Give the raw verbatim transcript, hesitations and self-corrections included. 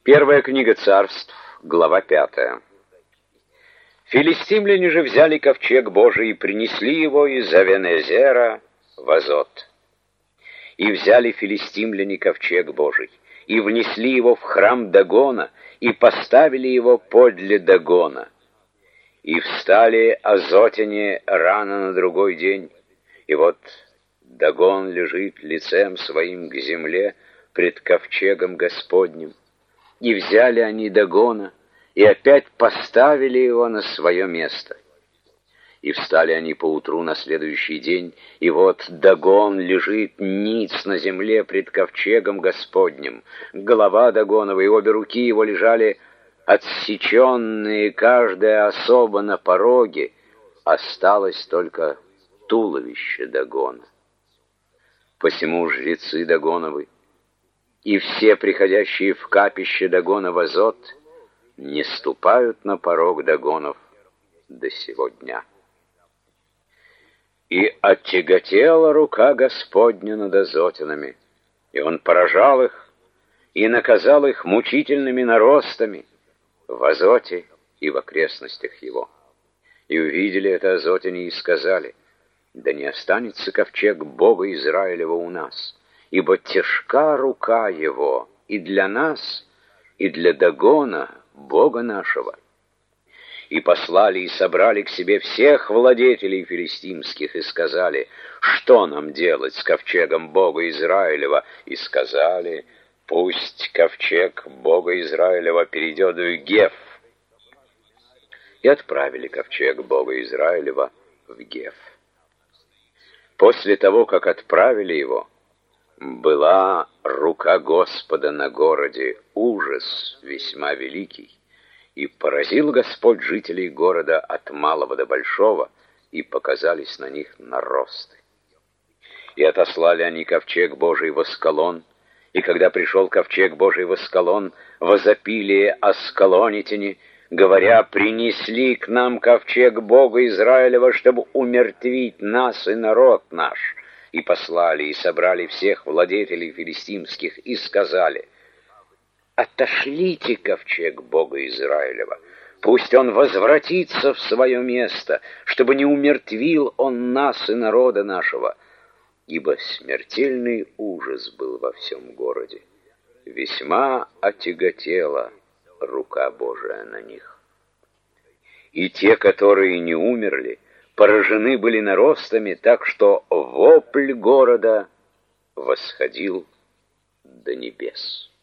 Первая книга Царств, глава пятая. Филистимляне же взяли ковчег Божий и принесли его из Авен-эзера в Азот. И взяли филистимляне ковчег Божий, и внесли его в храм Дагона, и поставили его подле Дагона. И встали азотяне рано на другой день, и вот Дагон лежит лицем своим к земле пред ковчегом Господним. И взяли они Дагона, и опять поставили его на свое место. И встали они поутру на следующий день, и вот Дагон лежит ниц на земле пред ковчегом Господним. Голова Дагонова и обе руки его лежали отсеченные, каждая особо на пороге, осталось только туловище Дагона. Посему жрецы Дагоновы и все приходящие в капище Дагона в Азот не ступают на порог Дагонов до сего дня. И оттяготела рука Господня над азотянами, и он поражал их и наказал их мучительными наростами в Азоте и в окрестностях его. И увидели это азотяне и сказали: да не останется ковчег Бога Израилева у нас, ибо тяжка рука его и для нас, и для Дагона, Бога нашего. И послали и собрали к себе всех владетелей филистимских, и сказали: что нам делать с ковчегом Бога Израилева? И сказали: пусть ковчег Бога Израилева перейдет в Геф. И отправили ковчег Бога Израилева в Геф. После того, как отправили его, была рука Господа на городе, ужас весьма великий, и поразил Господь жителей города от малого до большого, и показались на них наросты. И отослали они ковчег Божий в Аскалон, и когда пришел ковчег Божий в Аскалон, возопили аскалонитяне, говоря: принесли к нам ковчег Бога Израилева, чтобы умертвить нас и народ наш. И послали и собрали всех владетелей филистимских и сказали: отошлите ковчег Бога Израилева, пусть он возвратится в свое место, чтобы не умертвил он нас и народа нашего, ибо смертельный ужас был во всем городе, весьма отяготела рука Божия на них. И те, которые не умерли, поражены были наростами, так что вопль города восходил до небес.